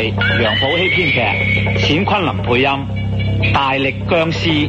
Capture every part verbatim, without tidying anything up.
楊寶熙編劇，冼昆霖配音，大力僵屍。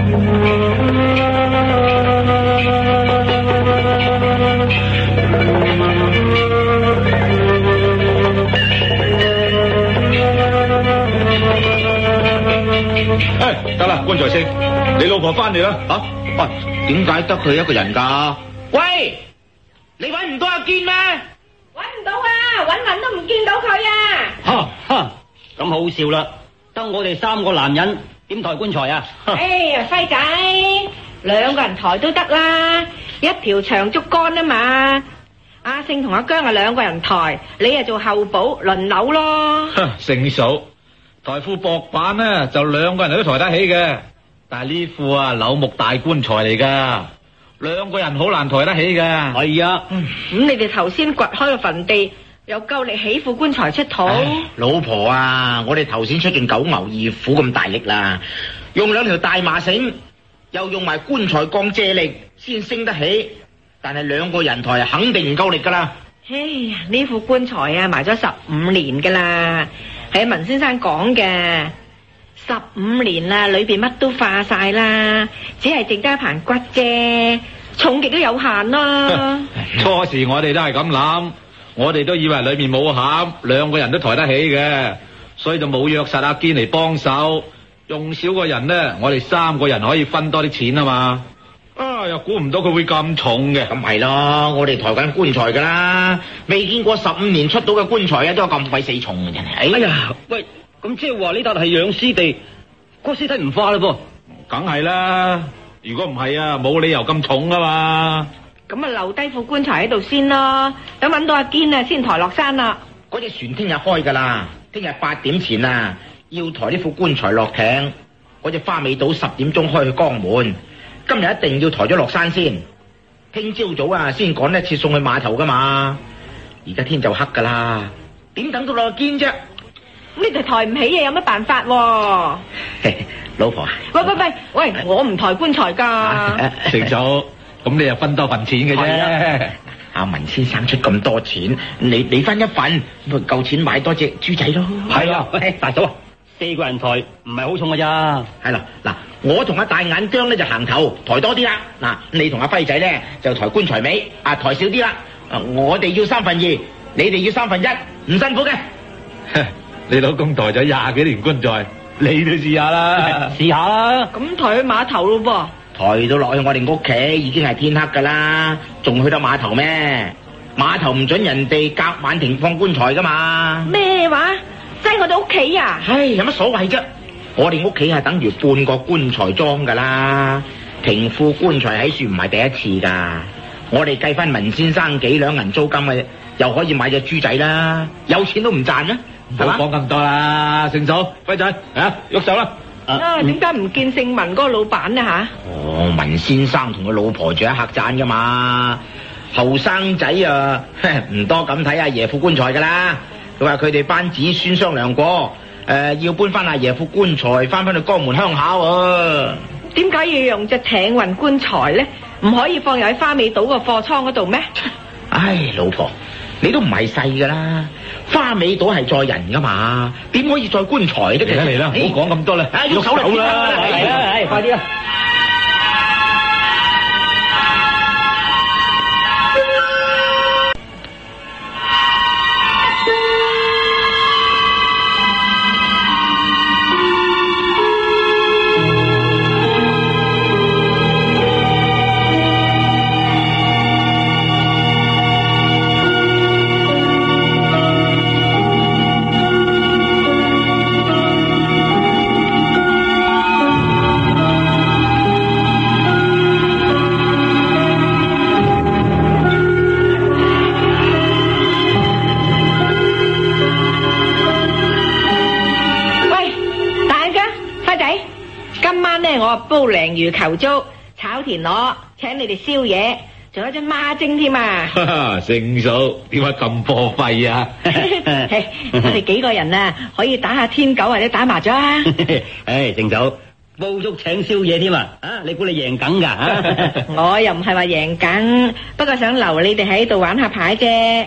誒，得啦，棺材星，你老婆翻嚟啦吓？喂，點解得佢一個人噶？喂，你搵唔到阿堅咩？ 搵唔到啊，搵搵都唔見到佢啊！ 哈哈，咁好笑啦，得我哋三個男人點抬棺材啊？ 哎呀，輝仔，兩個人抬都得啦，一條長竹竿啊嘛。阿勝同阿姜啊兩個人抬，你啊做後補輪流咯。 勝嫂，抬副薄板呢，就兩個人都抬得起嘅，但係呢副啊柳木大棺材嚟噶，兩個人好難抬得起噶。 係啊， 咁你哋頭先掘開個墳地，有夠力起副棺材出土？ 老婆啊，我哋頭先出盡九牛二虎咁大力啦，用兩條大麻繩，又用埋棺材鋼借力，先升得起。但係兩個人抬肯定唔夠力噶啦。 哎呀，呢副棺材啊埋咗十五年噶啦，係文先生講嘅。十五年啦，裏邊乜都化晒啦，只係剩得一棚骨啫，重極都有限咯。 初時我哋都係咁諗，我哋都以為裏面冇餡，兩個人都抬得起嘅，所以就冇約實阿堅嚟幫手。用少個人呢，我哋三個人可以分多啲錢啊嘛。啊！又估唔到佢會咁重嘅。 咁係咯，我哋抬緊棺材噶啦，未見過十五年出到嘅棺材啊，都有咁鬼死重嘅真係。 哎呀，喂，咁即係話呢笪係養屍地，個屍體唔化嘞噃？ 梗係啦，如果唔係啊，冇理由咁重啊嘛。 咁啊，留低副棺材喺度先咯，等搵到阿堅啊，先抬落山啦。 嗰隻船聽日開噶啦，聽日八點前啊，要抬呢副棺材落艇。嗰隻花尾島十點鐘開去江門。今日一定要抬咗落山先，聽朝早啊先趕得切送去碼頭噶嘛。而家天就黑噶啦，點等到落堅啫？ 咁你哋抬唔起嘢，有乜辦法？ 老婆啊， 喂喂喂喂，我唔抬棺材噶。 成嫂，咁你又分多份錢嘅啫。 阿文先生出咁多錢，你你分一份，咪夠錢買多隻豬仔咯。 係啊，喂，大嫂啊，四個人抬唔係好重噶咋？ 係啦，嗱，我同阿大眼姜咧就行頭，抬多啲啦。嗱，你同阿輝仔咧就抬棺材尾，啊抬少啲啦。我哋要三分二，你哋要三分一，唔辛苦嘅。 你老公抬咗廿幾年棺材，你都試下啦， 試下啦。 咁抬去碼頭咯噃，抬到落去我哋屋企已經係天黑噶啦，仲去到碼頭咩？碼頭唔准人哋隔晚停放棺材噶嘛。 咩話？即係我哋屋企啊？ 唉，有乜所謂啫？我哋屋企係等於半個棺材裝噶啦，停副棺材喺樹唔係第一次噶。我哋計翻文先生幾兩銀租金嘅，又可以買隻豬仔啦，有錢都唔賺啦。 唔好講咁多啦，成嫂，輝仔，啊，喐手啦。 啊，點解唔見姓文嗰個老闆呢吓？ 哦，文先生同佢老婆住喺客棧噶嘛，後生仔啊，唔多咁睇阿爺副棺材噶啦。佢話佢哋班子孫商量過，誒、呃，要搬翻阿爺副棺材翻翻去江門鄉下喎。 點解要用隻艇運棺材咧？唔可以放入喺花尾島個貨倉嗰度咩？ 唉，老婆，你都唔係細噶啦，花尾島係載人噶嘛，點可以載棺材啫？ 嚟啦嚟啦，唔好講咁多啦， 喐手啦， 嚟啦，嚟，快啲啦！ 煲鯪魚球粥、炒田螺，請你哋宵夜，仲有一樽孖蒸添啊！ 成嫂，點解咁破費啊？ 我哋幾個人啊，可以打下天九或者打麻雀啊！ 唉，成嫂，煲粥請宵夜添啊！啊，你估你贏梗噶？ 我又唔係話贏梗，不過想留你哋喺度玩下牌啫。好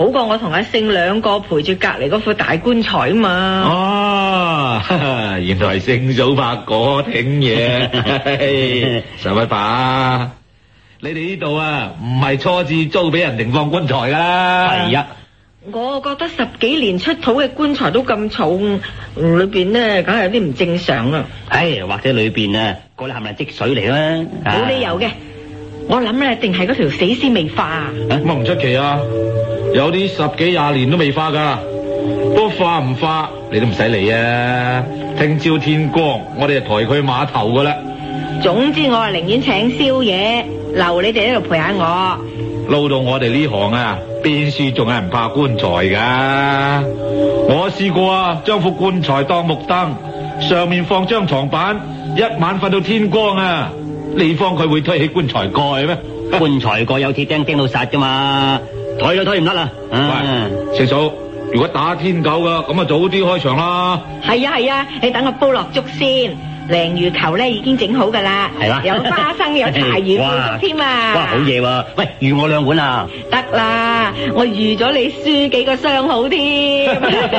好過我同阿勝兩個陪住隔籬嗰副大棺材啊嘛。 哦，原來係聖嫂拍果挺嘢，上乜把？你哋呢度啊，唔係初次租俾人停放棺材噶啦。 係啊， 我覺得十幾年出土嘅棺材都咁重，裏邊咧梗係有啲唔正常啊。 唉，或者裏邊啊，嗰啲係咪積水嚟啦？ 冇理由嘅，我諗咧，定係嗰條死屍未化。 咁啊唔出奇啊，有啲十幾廿年都未化噶，不過化唔化你都唔使理啊。聽朝天光，我哋就抬佢去碼頭噶啦。 總之我係寧願請宵夜，留你哋喺度陪下我。 撈到我哋呢行啊，邊處仲有人怕棺材噶？我試過啊，將副棺材當木燈，上面放張床板，一晚瞓到天光啊！你方佢會推起棺材蓋咩？ 棺材蓋有鐵釘釘到殺噶嘛，推都推唔甩啦。 喂，四嫂，如果打天狗噶，咁啊早啲開場啦。 係啊係啊，你等我煲落粥先。鯪魚球咧已經整好噶啦， 係嘛？ 有花生有柴魚煲粥添啊！ 哇，好嘢喎！喂，預我兩碗啊！ 得啦，我預咗你輸幾個雙好添。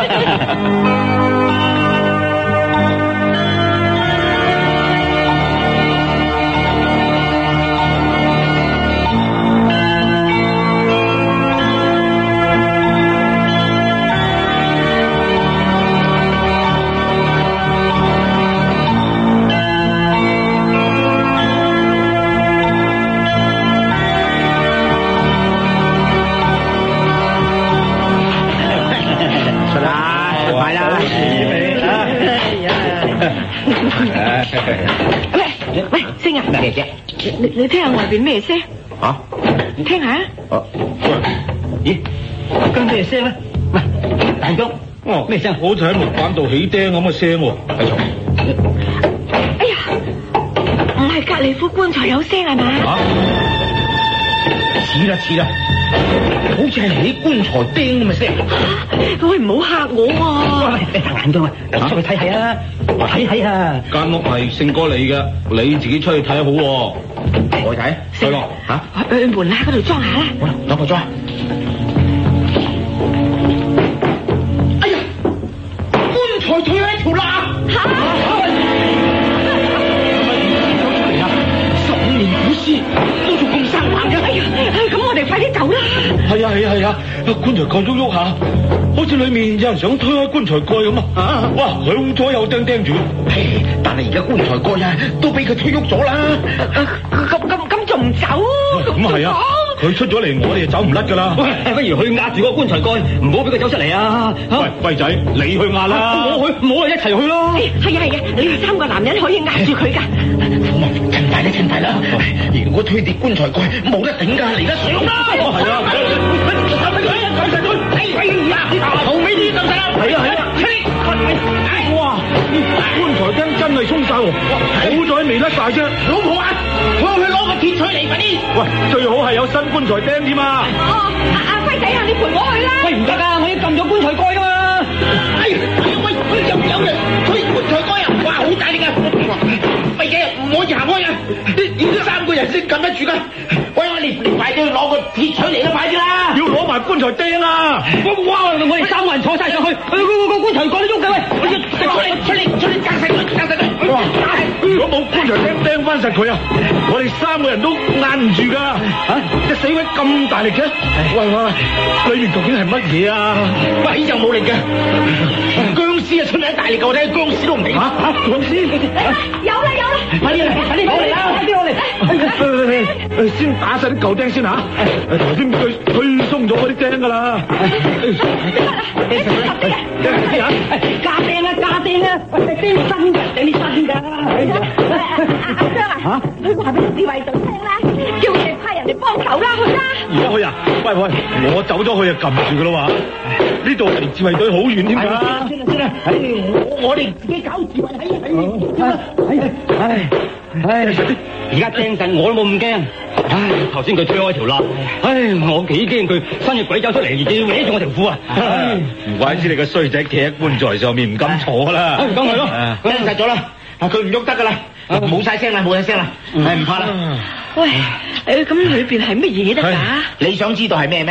喂喂，星啊！ 咩啫？ 你你聽下外邊咩聲？ 吓？ 你聽下。 啊？ 咦？跟咩聲咧？喂，大鐘。 哦，咩聲？好似喺木板度起釘咁嘅聲喎。喺床。 哎呀，唔係隔籬副棺材有聲係嘛？ 啊？ 似啦似啦，好似係起棺材釘咁嘅聲。 喂，唔好嚇我啊！ 喂，你眼睛啊，出去睇睇啊，睇睇啊！ 間屋係勝哥你嘅，你自己出去睇好喎。 我去睇。 係咯。 吓？ 去門下嗰度裝下啦。 好啦，等我裝。哎呀，棺材退喺條罅。 嚇！ 十五年古屍都仲咁生猛嘅。 哎呀，咁我哋快啲走啦！ 係啊係啊係啊，棺材蓋喐喐下，好似裏面有人想推開棺材蓋咁啊！哇，響左右釘釘住。 但係而家棺材蓋啊，都俾佢推喐咗啦。 咁咁咁仲唔走？ 咁啊係啊，佢出咗嚟，我哋就走唔甩噶啦。 喂，不如去壓住個棺材蓋，唔好俾佢走出嚟啊！ 喂，輝仔，你去壓啦。 我去，我哋一齊去咯。 係啊係啊，你哋三個男人可以壓住佢噶。 好啊，趁快啦趁快啦！如果推跌棺材蓋，冇得頂噶，嚟得上啦！ 係啊， 哎呀，後尾啲得唔得啦？ 係啊係啊，哇，棺材釘真係鬆晒喎，好在未甩晒啫。 老婆啊，我要去攞個鐵錘嚟快啲！ 喂，最好係有新棺材釘添啊！ 哦，阿阿輝仔啊，你陪我去啦！ 喂，唔得啊，我已經撳咗棺材蓋噶嘛！ 哎呀，喂，有有人推棺材蓋啊！哇，好大力啊！輝仔唔可以行開啊！呢三個人先撳得住噶。喂，我你你快啲去攞個鐵錘嚟啦，快啲啦！ 要攞埋棺材釘啊！ 哇，我哋三個人坐晒上去，個個個棺材蓋都喐嘅喂！ 出嚟出嚟出嚟，夾實佢，夾實佢！ 如果冇棺材釘釘翻實佢啊，我哋三個人都壓唔住噶。吓，隻死鬼咁大力嘅？喂喂喂，裏面究竟係乜嘢啊？ 鬼就冇力嘅，僵屍啊出嚟大力嘅，我睇僵屍都唔明。 吓吓，僵屍？ 有啦有啦， 快啲嚟，快啲攞嚟啦，快啲攞嚟！ 先打晒啲舊釘先吓，頭先佢推鬆咗嗰啲釘噶啦。 加釘啊加釘啊，喂，釘新嘅，釘啲新噶。 阿張啊，你話俾自衛隊聽啦，叫佢哋派人嚟幫手啦，去啦！ 而家去啊？喂喂，我走咗去啊，撳住噶啦嘛。呢度離自衛隊好遠添㗎。 算啦算啦，唉，我我哋自己搞自衛喺喺。 唉唉，而家釘陣我都冇咁驚。唉，頭先佢推開條罅，唉，我幾驚佢伸隻鬼走出嚟，要搲住我條褲啊！ 唉，唔怪之你個衰仔企喺棺材上面唔敢坐啦。 唔敢係咯， 釘實咗啦，佢唔喐得噶啦，冇晒聲啦，冇晒聲啦，係唔怕啦。 喂，誒咁裏邊係乜嘢得㗎？ 你想知道係咩咩？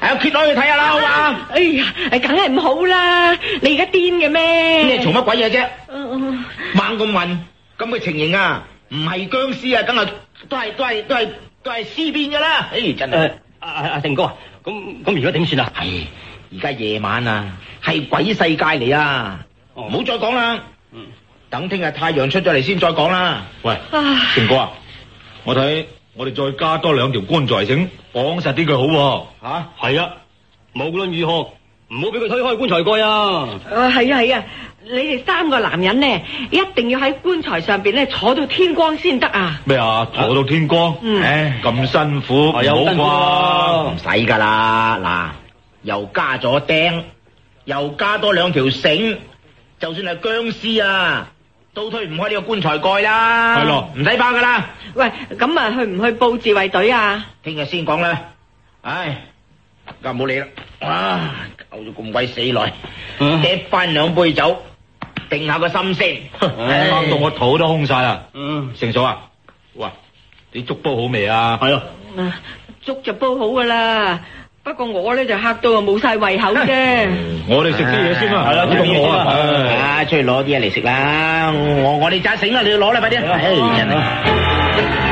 誒，揭開去睇下啦，好嘛？ 哎呀，梗係唔好啦！你而家癲嘅咩？ 咩嘈乜鬼嘢啫？ 嗯猛咁暈，咁嘅情形啊，唔係僵屍啊，梗係都係都係都係都係屍變噶啦！哎，真係。 誒，阿阿阿成哥啊，咁咁而家點算啊？ 係而家夜晚啊，係鬼世界嚟啊！唔好再講啦。 嗯， 等聽日太陽出咗嚟先再講啦。 喂， 唉成哥啊，我睇我哋再加多兩條棺材繩綁實啲佢好喎。 吓， 係啊，無論如何唔好俾佢推開棺材蓋啊！ 啊，係啊係啊！你哋三個男人呢，一定要喺棺材上邊咧坐到天光先得啊！ 咩啊？坐到天光？ 嗯唉，咁辛苦，唔好係有辛苦啩？ 啊唔使噶啦，嗱，又加咗釘，又加多兩條繩，就算係僵屍啊，都推唔開呢個棺材蓋啦。 係咯唔使怕噶啦， 喂，咁啊去唔去報自衛隊啊？ 聽日先講啦。唉，而家唔好理啦。哇，搞咗咁鬼死耐，夾翻兩杯酒，定下個心先。 唉，啱到我肚都空晒啦。 嗯， 成嫂啊，喂，你粥煲好未啊？ 係啊， 啊粥就煲好噶啦，不過我咧就嚇到啊冇晒胃口啫。 我哋食啲嘢先啦。 係啦你咁好啊？ 食啲嘢唉啊，出去攞啲嘢嚟食啦！我我哋揸繩啦，你要攞啦，快啲！唉，真係。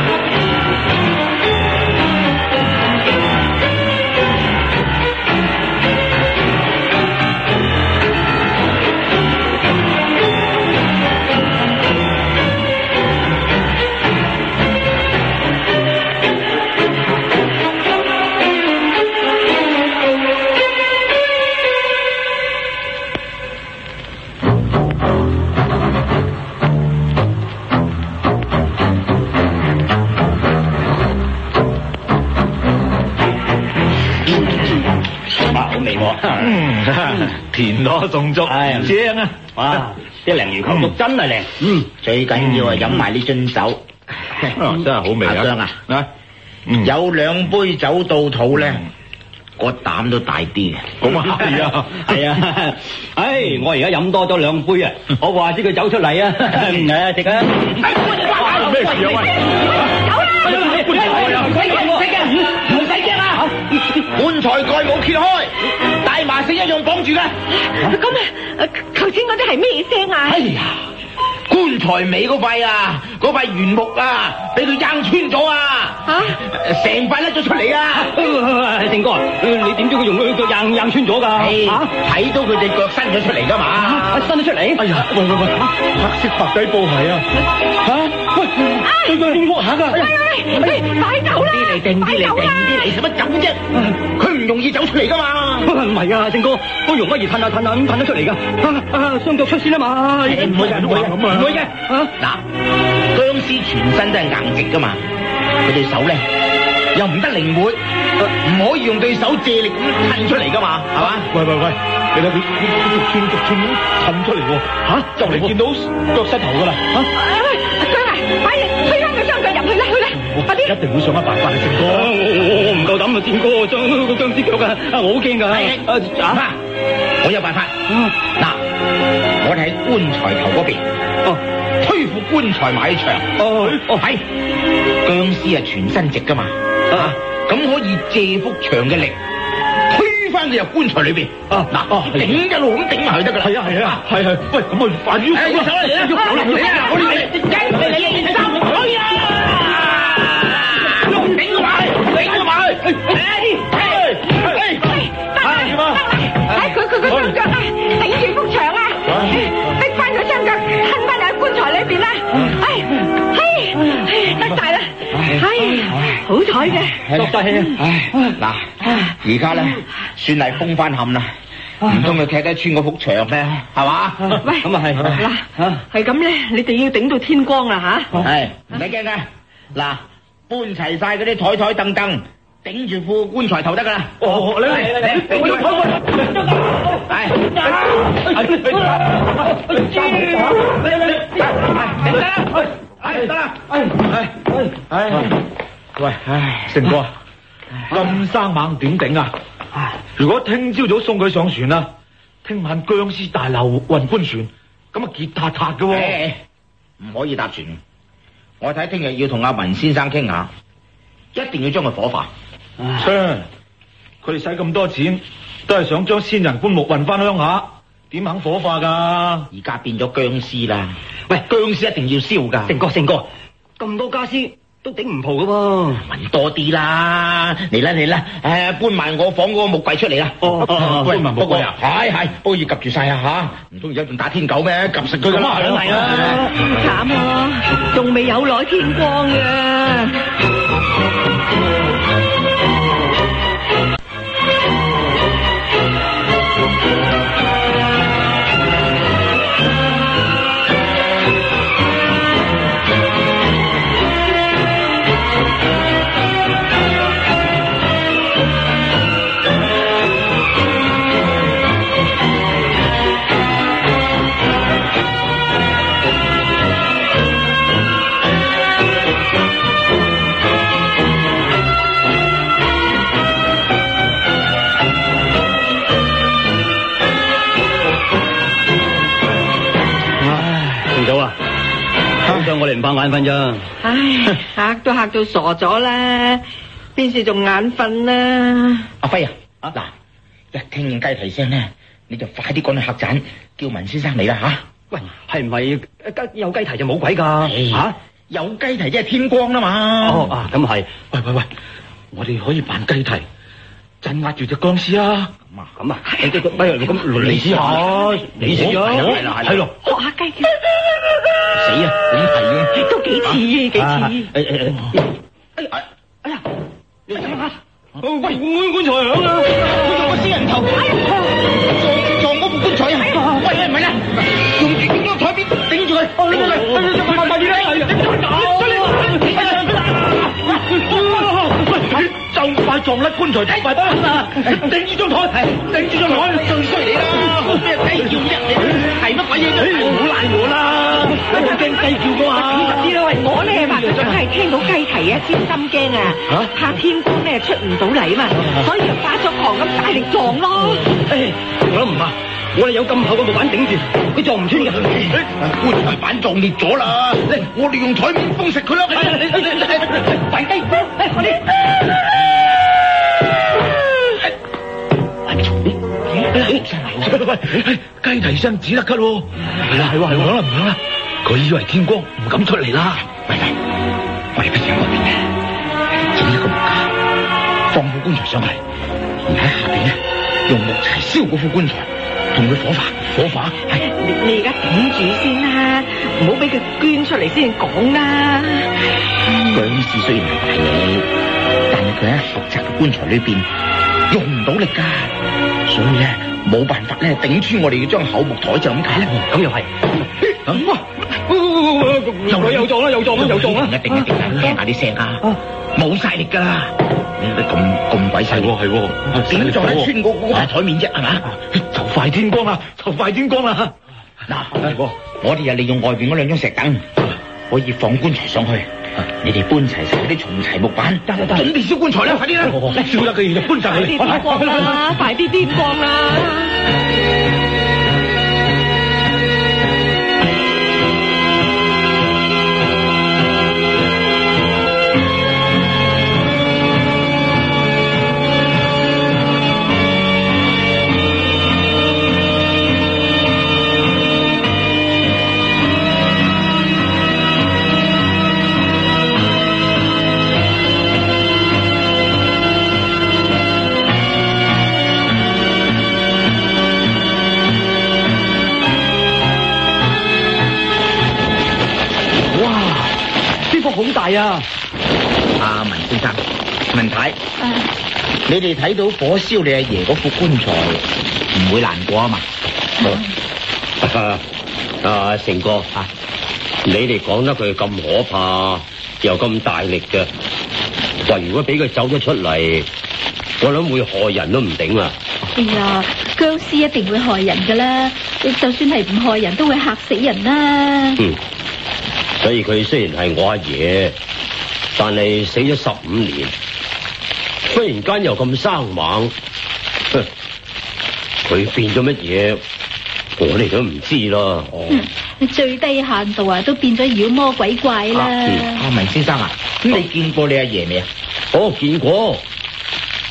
哇，好味喎！ 嗯，田螺餸粥， 係正啊！ 哇，啲鯪魚球粥真係靚。嗯， 最緊要啊，飲埋呢樽酒。 真係好味啊！ 阿張啊， 啊，嗯， 有兩杯酒到肚咧，個膽都大啲嘅。 咁啊係啊， 係啊，唉，我而家飲多咗兩杯啊，我話知佢走出嚟啊，誒，食啊！ 咩事啊？喂， 唔使驚啊！棺材蓋冇揭開，大麻繩一樣綁住嘅。 咁啊，頭先嗰啲係咩聲啊？ 哎呀，棺材尾嗰塊啊，嗰塊原木啊，俾佢掹穿咗啊！ 吓， 成塊甩咗出嚟啊！ 成哥，你點知佢用佢腳硬硬穿咗㗎？ 嚇，睇到佢隻腳伸咗出嚟㗎嘛？ 啊，伸咗出嚟？ 哎呀，喂喂喂，黑色白底布鞋啊！吓，喂，對對邊屋下㗎？ 喂喂喂，快走啦！ 啲嚟定啲嚟定啲嚟，使乜走啫？佢唔容易走出嚟㗎嘛？ 唔係啊，成哥，我容乜易褪下褪下咁褪得出嚟㗎？啊啊，雙腳出先啊嘛！ 唔會嘅，唔會嘅，唔會嘅。 啊嗱，僵屍全身都係硬直㗎嘛，佢對手咧又唔得靈活，唔可以用對手借力咁褪出嚟㗎嘛，係嘛？ 喂喂喂，你睇佢逐寸逐寸咁褪出嚟喎，吓就嚟見到腳膝頭㗎啦，吓！ 張啊，快啲推開佢雙腳入去啦，去啦，快啲！ 一定會想一辦法，成哥。 我我唔夠膽啊，戰哥，將個僵屍腳啊，我好驚㗎。 啊，我有辦法。嗱，我哋喺棺材頭嗰邊， 哦， 推副棺材埋喺牆。 哦哦， 係僵屍啊，全身直噶嘛，啊，咁可以借幅牆嘅力推翻佢入棺材裏邊。 啊嗱，頂一路咁頂埋去得噶啦。 係啊係啊係係，喂，咁我快啲誒，喐手啦，嚟啦，喐手啦，嚟啦，我哋嚟，嚟嚟嚟，三可以啊！喐頂佢埋，頂佢埋，誒誒誒誒， 得啦，睇佢佢個雙腳啊，頂住幅牆啊，逼翻佢雙腳吞翻入棺材裏邊啦，唉，唉，得晒啦，唉，好彩嘅， 落晒氣啊！ 唉，嗱，而家咧算係封翻冚啦，唔通佢踢得穿嗰幅牆咩？係嘛？ 喂， 咁啊係嗱，係咁咧，你哋要頂到天光啦吓， 係唔使驚嘅，嗱，搬齊晒嗰啲台台凳凳，頂住副棺材頭得噶啦。 哦，你嚟嚟嚟， 頂住佢，係。係得啦， 唉唉，喂唉，成哥，咁生猛點頂啊？如果聽朝早送佢上船啦，聽晚僵屍大鬧運棺船，咁啊結塔塔嘅喎。 唔可以搭船。我睇聽日要同阿文先生傾下，一定要將佢火化。 切， 佢哋使咁多錢，都係想將先人棺木運翻鄉下，點肯火化噶？ 而家變咗僵屍啦！喂，僵屍一定要燒噶。 成哥成哥，咁多家私都頂唔蒲噶喎。 搵多啲啦，嚟啦嚟啦，誒，搬埋我房嗰個木櫃出嚟啦。 哦哦，搬埋木櫃啊？ 係係，不過要及住晒啊吓，唔通而家仲打天狗咩？及實佢咁啊！ 係啊，慘啊，仲未有耐天光嘅。 我哋唔怕眼瞓咋？ 唉，嚇都嚇到傻咗啦，邊時仲眼瞓啦？ 阿輝啊，啊嗱，一聽見雞啼聲咧，你就快啲趕去客棧，叫文先生嚟啦吓。 喂，係唔係雞有雞啼就冇鬼噶？吓、啊， 有雞啼即係天光啦嘛。 哦啊，咁係。 喂喂喂，我哋可以扮雞啼，鎮壓住隻僵屍啊！ 咁啊， 咁啊，你不如咁你試下，你試下， 係啦係啦，係咯， 學下雞跳。 死啊！點係嘅？ 都幾似嘅，幾似。 誒誒誒，哎呀哎呀，你睇下，棺棺棺材響啊！ 佢用個死人頭，撞撞嗰副棺材啊！喂，唔係啦，用住整張台邊頂住佢，快快啲啦！就快撞甩棺材頭埋單啦！頂住張台，頂住張台，最衰你啦！咩雞叫啫？係乜鬼嘢啫？好賴我啦！我驚雞叫噶嘛？ 知道我咧話佢總係聽到雞啼啊，先心驚啊！怕天光咧出唔到嚟嘛，所以就發咗狂咁大力撞咯。 誒，我都唔怕，我哋有咁厚嘅木板頂住，佢撞唔穿嘅。 棺材板撞裂咗啦！嚟，我哋用台面封實佢啦！快啲，快啲！ 雞啼聲止得咳喎，係啦係喎係喎，響啦唔響啦，佢以為天光唔敢出嚟啦。 喂喂，我哋不如喺外邊咧整一個木架，放副棺材上嚟，而喺下邊咧用木柴燒嗰副棺材，同佢火化火化。係你你而家頂住先啦，唔好俾佢捐出嚟先講啦。 僵屍雖然係大嘢，但係佢喺狹窄嘅棺材裏邊用唔到力噶，所以咧冇辦法咧頂穿我哋嗰張厚木台就咁解啦。 咁又係，哇！又又撞啦，又撞啦，又撞啦！ 一定一定啊，聽下啲聲啊，冇晒力噶啦，咁咁鬼細喎，係喎，點撞得穿嗰嗰個台面啫，係嘛？ 就快天光啦，就快天光啦！ 嗱，我哋又利用外邊嗰兩張石凳，可以放棺材上去。你哋搬齊晒啲重齊木板，得得得，準備燒棺材啦，快啲啦！ 燒得嘅嘢就搬晒佢。 快啲天光啦，快啲天光啦！ 好大啊！ 阿文先生、文太，你哋睇到火燒你阿爺嗰副棺材，唔會難過啊嘛？ 啊，成哥啊，你哋講得佢咁可怕，又咁大力嘅，話如果俾佢走咗出嚟，我諗會害人都唔頂啊！ 哎呀，僵屍一定會害人噶啦，就算係唔害人都會嚇死人啦。 嗯。所以佢雖然係我阿爺，但係死咗十五年，忽然間又咁生猛，佢變咗乜嘢，我哋都唔知咯。 嗯，最低限度啊，都變咗妖魔鬼怪啦。 阿文先生啊，咁你見過你阿爺未啊？ 哦，見過，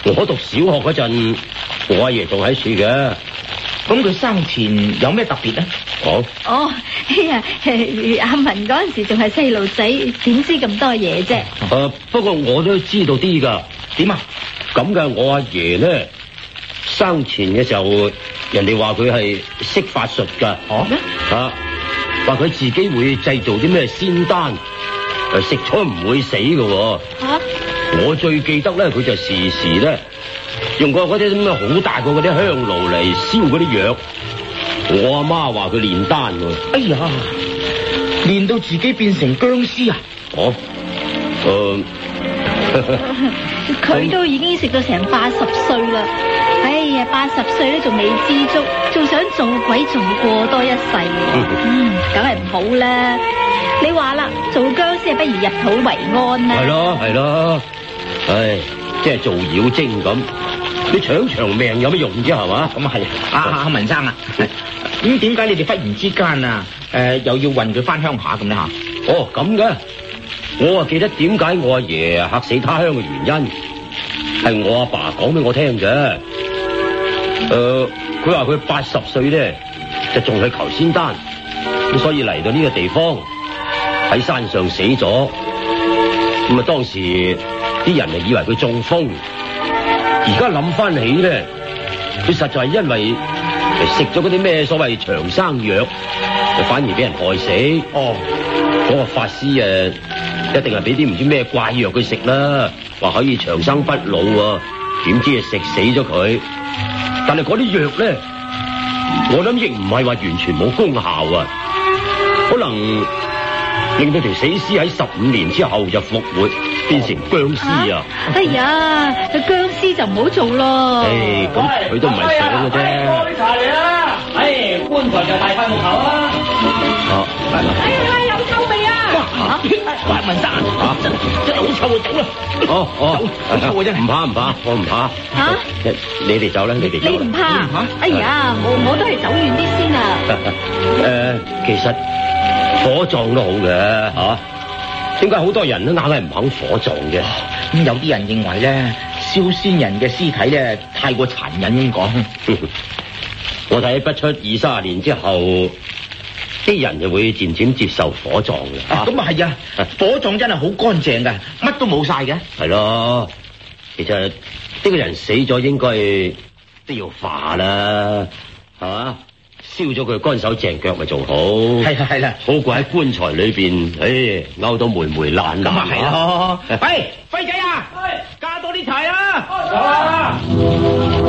我讀小學嗰陣，我阿爺仲喺處嘅。 咁佢生前有咩特別咧？ 哦， 哦，哎呀，阿文嗰陣時仲係細路仔，點知咁多嘢啫？ 誒，不過我都知道啲噶。 點啊？ 咁嘅，我阿爺咧生前嘅時候，人哋話佢係識法術噶。 哦， 啊，話佢自己會製造啲咩仙丹，誒，食咗唔會死噶。 吓、啊， 我最記得咧，佢就時時咧用過嗰啲咁嘅好大個嗰啲香爐嚟燒嗰啲藥。我阿媽話佢煉丹喎。 哎呀，練到自己變成僵屍啊！ 哦，誒、呃， 佢都已經食到成八十歲啦。哎呀，八十歲都仲未知足，仲想做鬼仲過多一世。嗯，梗係唔好啦。你話啦，做僵屍不如入土為安啦。 係咯係咯，唉，即係做妖精咁，你搶長命有乜用啫？係嘛？ 咁啊係，阿阿文生啊，咁點解你哋忽然之間啊，誒、呃、又要運佢翻鄉下咁咧吓？ 哦，咁嘅，我啊記得點解我阿爺嚇死他鄉嘅原因，係我阿爸講俾我聽嘅。誒、呃，佢話佢八十歲咧，就仲去求仙丹，咁所以嚟到呢個地方喺山上死咗。咁啊，當時啲人就以為佢中風，而家諗翻起咧，佢實在係因為食咗嗰啲咩所謂長生藥，就反而俾人害死。 哦， 嗰個法師誒，一定係俾啲唔知咩怪藥佢食啦，話可以長生不老啊，點知係食死咗佢。但係嗰啲藥咧，我諗亦唔係話完全冇功效啊，可能令到條死屍喺十五年之後就復活，變成僵屍啊！ 哎呀，僵屍就唔好做咯。 誒，咁佢都唔係想嘅啫。 開茶嚟啦！哎，棺材就大塊木頭啊！ 哦， 哎呀，有臭味啊！ 哇，白文生啊，真真係好臭啊！走啦！ 哦哦， 好臭啊真係。 唔怕唔怕，我唔怕。 吓， 你哋走啦，你哋走啦。 你唔怕？哎呀，我我都係走遠啲先啊。 誒，其實火葬都好嘅吓，點解好多人都硬係唔肯火葬嘅？ 咁有啲人認為咧，燒先人嘅屍體咧太過殘忍咁講。 我睇不出二三十年之後，啲人就會漸漸接受火葬嘅。 啊，咁啊係啊，火葬真係好乾淨噶，乜都冇晒嘅。 係咯，其實呢個人死咗應該都要化啦，係嘛？燒咗佢乾手淨腳咪仲好。 係啦係啦， 好過喺棺材裏邊，唉，勾到霉霉爛爛。 咁啊係咯。喂，輝仔啊！